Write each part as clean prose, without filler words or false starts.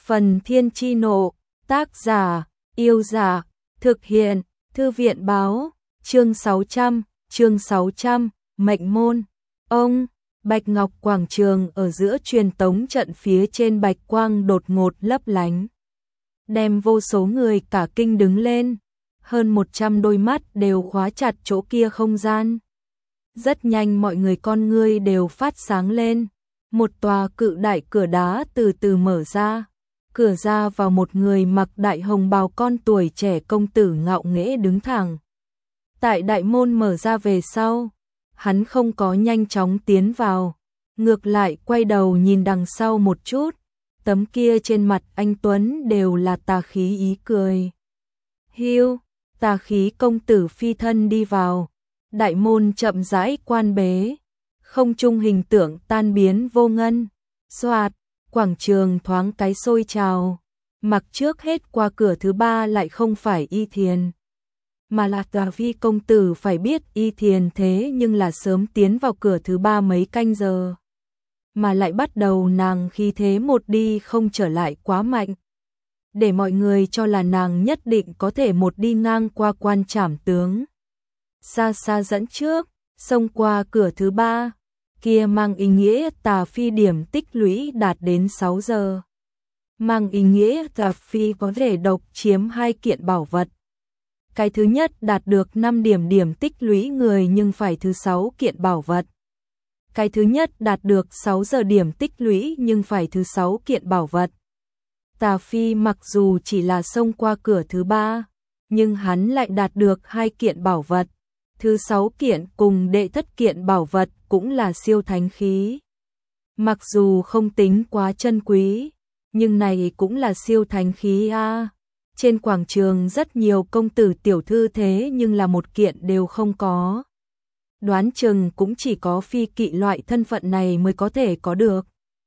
Phần Thiên Chi Nộ, tác giả, Yêu Giả, thực hiện, Thư viện Báo, chương 600, Mệnh Môn. Ông, Bạch Ngọc Quảng trường ở giữa truyền tống trận phía trên bạch quang đột ngột lấp lánh. Đem vô số người cả kinh đứng lên, hơn 100 đôi mắt đều khóa chặt chỗ kia không gian. Rất nhanh mọi người con ngươi đều phát sáng lên, một tòa cự đại cửa đá từ từ mở ra. Cửa ra vào một người mặc đại hồng bào con tuổi trẻ công tử ngạo nghễ đứng thẳng. Tại đại môn mở ra về sau, hắn không có nhanh chóng tiến vào, ngược lại quay đầu nhìn đằng sau một chút, tấm kia trên mặt anh Tuấn đều là tà khí ý cười. Hiu, tà khí công tử phi thân đi vào, đại môn chậm rãi quan bế, không trung hình tượng tan biến vô ngân, xoạt. Quảng trường thoáng cái sôi trào, mặc trước hết qua cửa thứ ba lại không phải Y Thiền, mà là Tà Vi công tử. Phải biết Y Thiền thế nhưng là sớm tiến vào cửa thứ ba mấy canh giờ, mà lại bắt đầu nàng khí thế một đi không trở lại quá mạnh, để mọi người cho là nàng nhất định có thể một đi ngang qua quan trảm tướng. Xa xa dẫn trước, xông qua cửa thứ ba, kia mang ý nghĩa Tà Phi điểm tích lũy đạt đến 6 giờ. Mang ý nghĩa Tà Phi có thể độc chiếm 2 kiện bảo vật. Cái thứ nhất đạt được 5 điểm tích lũy người nhưng phải thứ 6 kiện bảo vật. Cái thứ nhất đạt được 6 giờ điểm tích lũy nhưng phải thứ 6 kiện bảo vật. Tà Phi mặc dù chỉ là xông qua cửa thứ ba, nhưng hắn lại đạt được 2 kiện bảo vật. Thứ 6 kiện cùng đệ thất kiện bảo vật cũng là siêu thánh khí. Mặc dù không tính quá chân quý, nhưng này cũng là siêu thánh khí a. Trên quảng trường rất nhiều công tử tiểu thư thế nhưng là một kiện đều không có. Đoán chừng cũng chỉ có phi kỵ loại thân phận này mới có thể có được.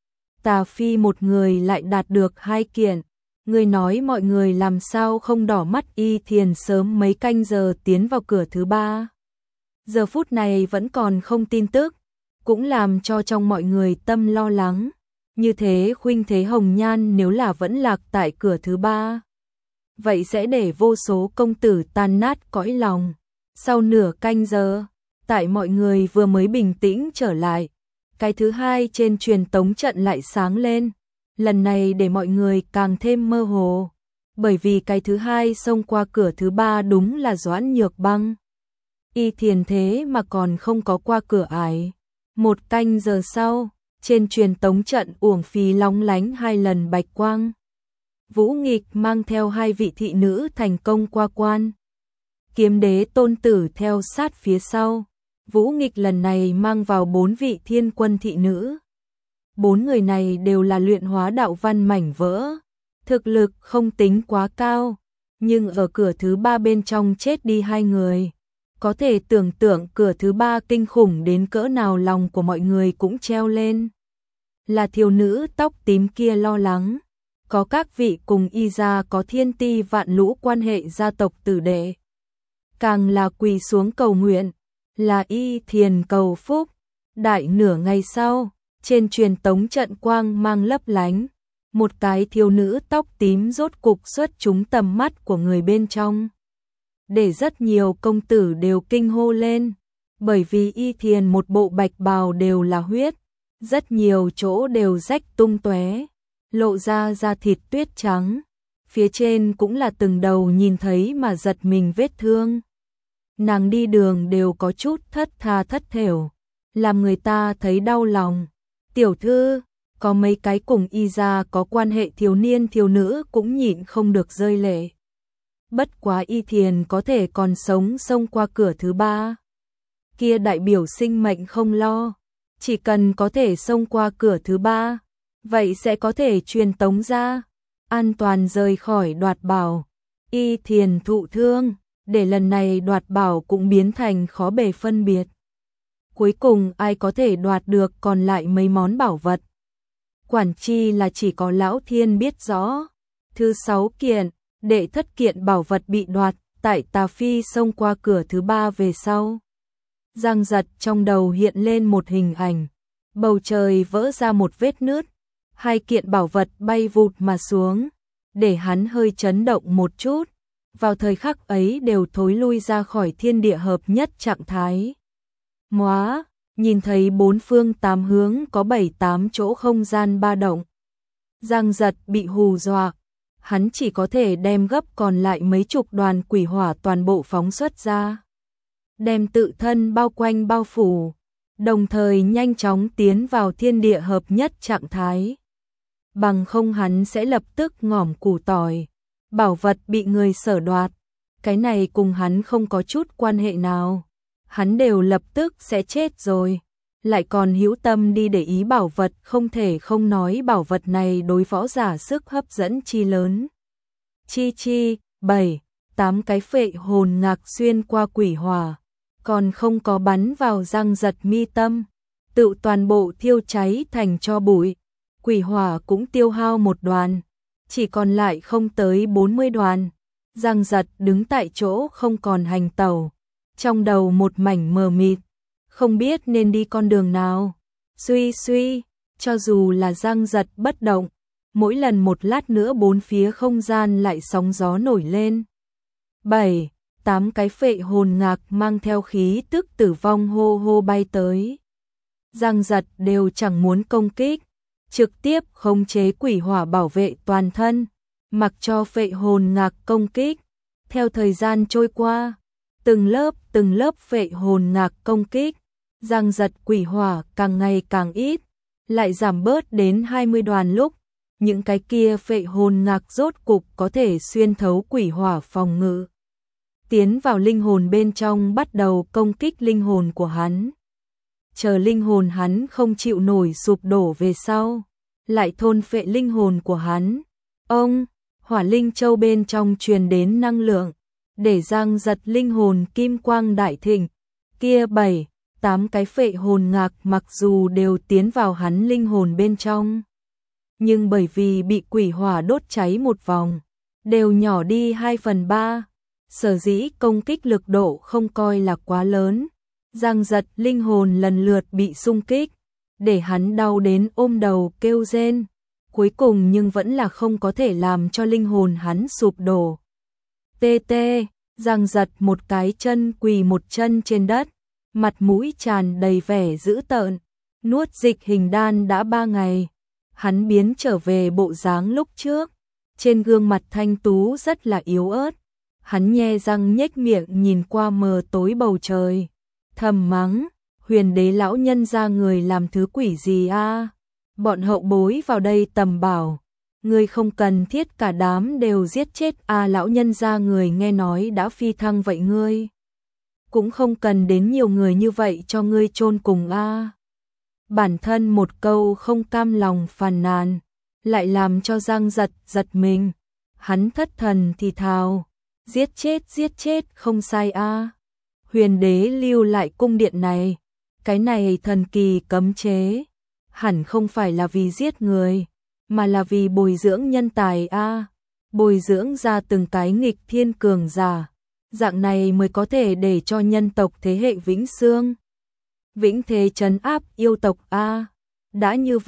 Tà Phi một người lại đạt được 2 kiện. Người nói mọi người làm sao không đỏ mắt Y Thiền sớm mấy canh giờ tiến vào cửa thứ ba. Giờ phút này vẫn còn không tin tức, cũng làm cho trong mọi người tâm lo lắng. Như thế khuynh thế hồng nhan nếu là vẫn lạc tại cửa thứ ba, vậy sẽ để vô số công tử tan nát cõi lòng. Sau nửa canh giờ, tại mọi người vừa mới bình tĩnh trở lại, cái thứ hai trên truyền tống trận lại sáng lên. Lần này để mọi người càng thêm mơ hồ, bởi vì cái thứ hai xông qua cửa thứ ba đúng là Doãn Nhược Băng. Y Thiền thế mà còn không có qua cửa ải. 1 canh giờ sau, trên truyền tống trận uổng phí lóng lánh 2 lần bạch quang. Vũ Nghịch mang theo 2 vị thị nữ thành công qua quan. Kiếm Đế Tôn Tử theo sát phía sau. Vũ Nghịch lần này mang vào 4 vị thiên quân thị nữ. 4 người này đều là luyện hóa đạo văn mảnh vỡ. Thực lực không tính quá cao, nhưng ở cửa thứ ba bên trong chết đi 2 người. Có thể tưởng tượng cửa thứ ba kinh khủng đến cỡ nào, lòng của mọi người cũng treo lên. Là thiếu nữ tóc tím kia lo lắng, có các vị cùng Y gia có thiên ti vạn lũ quan hệ gia tộc tử đệ. Càng là quỳ xuống cầu nguyện, là Y Thiền cầu phúc. Đại nửa ngày sau, trên truyền tống trận quang mang lấp lánh, một cái thiếu nữ tóc tím rốt cục xuất chúng tầm mắt của người bên trong. Để rất nhiều công tử đều kinh hô lên, bởi vì Y Thiền một bộ bạch bào đều là huyết, rất nhiều chỗ đều rách tung tóe, lộ ra da thịt tuyết trắng, phía trên cũng là từng đầu nhìn thấy mà giật mình vết thương. Nàng đi đường đều có chút thất tha thất thểu, làm người ta thấy đau lòng. Tiểu thư, có mấy cái cùng Y gia có quan hệ thiếu niên thiếu nữ cũng nhịn không được rơi lệ. Bất quá Y Thiền có thể còn sống xông qua cửa thứ ba, kia đại biểu sinh mệnh không lo. Chỉ cần có thể xông qua cửa thứ ba, vậy sẽ có thể truyền tống ra, an toàn rời khỏi đoạt bảo. Y Thiền thụ thương, để lần này đoạt bảo cũng biến thành khó bề phân biệt. Cuối cùng ai có thể đoạt được còn lại mấy món bảo vật, quản chi là chỉ có Lão Thiên biết rõ. Thứ 6 kiện, đệ thất kiện bảo vật bị đoạt tại Tà Phi xông qua cửa thứ ba về sau. Giang giật trong đầu hiện lên một hình ảnh, bầu trời vỡ ra một vết nứt, Hai kiện bảo vật bay vụt mà xuống, để hắn hơi chấn động một chút, vào thời khắc ấy đều thối lui ra khỏi thiên địa hợp nhất trạng thái. Móa, nhìn thấy bốn phương tám hướng có 7-8 chỗ không gian ba động. Giang Giật bị hù dọa, hắn chỉ có thể đem gấp còn lại mấy chục đoàn quỷ hỏa toàn bộ phóng xuất ra. Đem tự thân bao quanh bao phủ, đồng thời nhanh chóng tiến vào thiên địa hợp nhất trạng thái. Bằng không hắn sẽ lập tức ngỏm củ tỏi, bảo vật bị người sở đoạt, cái này cùng hắn không có chút quan hệ nào. Hắn đều lập tức sẽ chết rồi, lại còn hữu tâm đi để ý bảo vật, không thể không nói bảo vật này đối võ giả sức hấp dẫn chi lớn. Chi, 7-8 cái phệ hồn ngạc xuyên qua quỷ hỏa, còn không có bắn vào Giang Giật mi tâm, tự toàn bộ thiêu cháy thành tro bụi. Quỷ hỏa cũng tiêu hao một đoàn, chỉ còn lại không tới 40 đoàn. Giang Giật đứng tại chỗ không còn hành tẩu, trong đầu một mảnh mờ mịt, không biết nên đi con đường nào. Suy, cho dù là Giang Giật bất động, mỗi lần một lát nữa bốn phía không gian lại sóng gió nổi lên. 7-8 cái phệ hồn ngạc mang theo khí tức tử vong hô hô bay tới. Giang Giật đều chẳng muốn công kích, trực tiếp khống chế quỷ hỏa bảo vệ toàn thân, mặc cho phệ hồn ngạc công kích. Theo thời gian trôi qua, từng lớp phệ hồn ngạc công kích, Giang Giật quỷ hỏa càng ngày càng ít, lại giảm bớt đến 20 đoàn lúc, những cái kia phệ hồn ngạc rốt cục có thể xuyên thấu quỷ hỏa phòng ngự, tiến vào linh hồn bên trong bắt đầu công kích linh hồn của hắn. Chờ linh hồn hắn không chịu nổi sụp đổ về sau, lại thôn phệ linh hồn của hắn. Hỏa linh châu bên trong truyền đến năng lượng, để Giang Giật linh hồn kim quang đại thịnh. Kia 7-8 cái phệ hồn ngạc mặc dù đều tiến vào hắn linh hồn bên trong, nhưng bởi vì bị quỷ hỏa đốt cháy một vòng, đều nhỏ đi 2/3, sở dĩ công kích lực độ không coi là quá lớn. Giang Giật linh hồn lần lượt bị xung kích, để hắn đau đến ôm đầu kêu rên, cuối cùng nhưng vẫn là không có thể làm cho linh hồn hắn sụp đổ. Giang Giật một cái chân quỳ một chân trên đất, mặt mũi tràn đầy vẻ dữ tợn, nuốt dịch hình đan đã 3 ngày, hắn biến trở về bộ dáng lúc trước, trên gương mặt thanh tú rất là yếu ớt, hắn nhe răng nhếch miệng nhìn qua mờ tối bầu trời, thầm mắng, Huyền Đế lão nhân ra người làm thứ quỷ gì a? Bọn hậu bối vào đây tầm bảo, ngươi không cần thiết cả đám đều giết chết a, lão nhân ra người nghe nói đã phi thăng vậy ngươi cũng không cần đến nhiều người như vậy cho ngươi chôn cùng a. Bản thân một câu không cam lòng phàn nàn, lại làm cho Giang Giật giật mình, hắn thất thần thì thào, giết chết không sai a. Huyền Đế lưu lại cung điện này, cái này thần kỳ cấm chế, hẳn không phải là vì giết người, mà là vì bồi dưỡng nhân tài a, bồi dưỡng ra từng cái nghịch thiên cường giả, dạng này mới có thể để cho nhân tộc thế hệ vĩnh xương, vĩnh thế trấn áp yêu tộc a. Đã như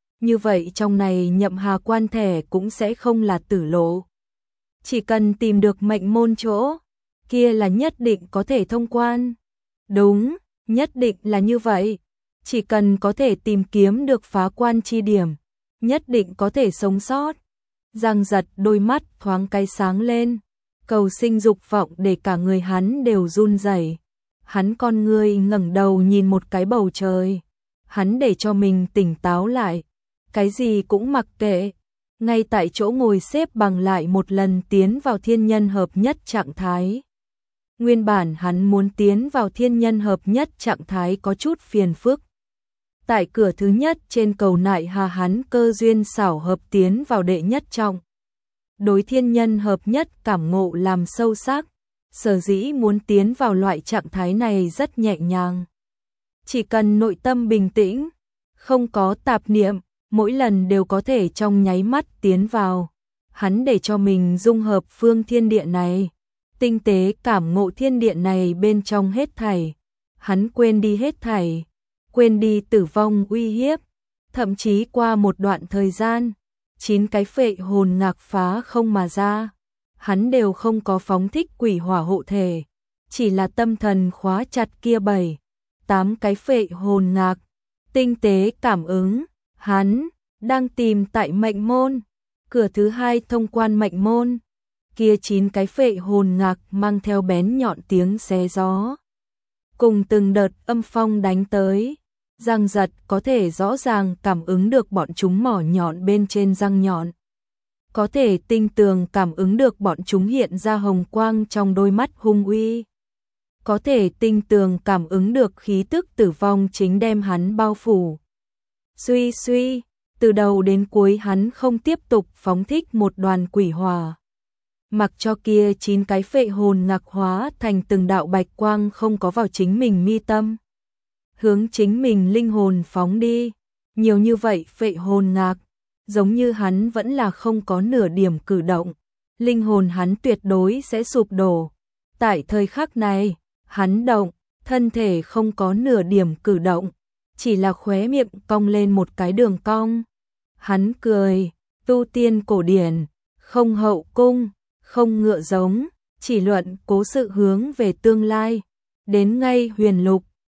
vậy trong này Nhậm Hà quan thẻ cũng sẽ không là tử lộ. Chỉ cần tìm được mệnh môn chỗ, kia là nhất định có thể thông quan. Đúng, nhất định là như vậy. Chỉ cần có thể tìm kiếm được phá quan chi điểm, nhất định có thể sống sót. Giang Giật đôi mắt thoáng cái sáng lên, cầu sinh dục vọng để cả người hắn đều run rẩy. Hắn con ngươi ngẩng đầu nhìn một cái bầu trời, hắn để cho mình tỉnh táo lại, cái gì cũng mặc kệ, ngay tại chỗ ngồi xếp bằng lại một lần tiến vào thiên nhân hợp nhất trạng thái. Nguyên bản hắn muốn tiến vào thiên nhân hợp nhất trạng thái có chút phiền phức. Tại cửa thứ nhất trên cầu nại hà hắn cơ duyên xảo hợp tiến vào đệ nhất trọng. Đối thiên nhân hợp nhất cảm ngộ làm sâu sắc, sở dĩ muốn tiến vào loại trạng thái này rất nhẹ nhàng. Chỉ cần nội tâm bình tĩnh, không có tạp niệm, mỗi lần đều có thể trong nháy mắt tiến vào. Hắn để cho mình dung hợp phương thiên địa này, tinh tế cảm ngộ thiên địa này bên trong hết thảy. Hắn quên đi hết thảy, quên đi tử vong uy hiếp, Thậm chí qua một đoạn thời gian, 9 cái phệ hồn ngạc phá không mà ra, hắn đều không có phóng thích quỷ hỏa hộ thể, chỉ là tâm thần khóa chặt kia 7, 8 cái phệ hồn ngạc, tinh tế cảm ứng, hắn đang tìm tại mệnh môn, cửa thứ 2 thông quan mệnh môn, kia 9 cái phệ hồn ngạc mang theo bén nhọn tiếng xé gió, cùng từng đợt âm phong đánh tới, răng giật có thể rõ ràng cảm ứng được bọn chúng mỏ nhọn bên trên răng nhọn. Có thể tinh tường cảm ứng được bọn chúng hiện ra hồng quang trong đôi mắt hung uy. Có thể tinh tường cảm ứng được khí tức tử vong chính đem hắn bao phủ. Suy suy, từ đầu đến cuối hắn không tiếp tục phóng thích một đoàn quỷ hỏa. Mặc cho kia 9 cái phệ hồn ngạc hóa thành từng đạo bạch quang không có vào chính mình mi tâm. Hướng chính mình linh hồn phóng đi. Nhiều như vậy phệ hồn ngạc, giống như hắn vẫn là không có nửa điểm cử động. Linh hồn hắn tuyệt đối sẽ sụp đổ. Tại thời khắc này, hắn động, thân thể không có nửa điểm cử động, chỉ là khóe miệng cong lên một cái đường cong. Hắn cười, tu tiên cổ điển, không hậu cung, không ngựa giống, chỉ luận cố sự hướng về tương lai, đến ngay huyền lục,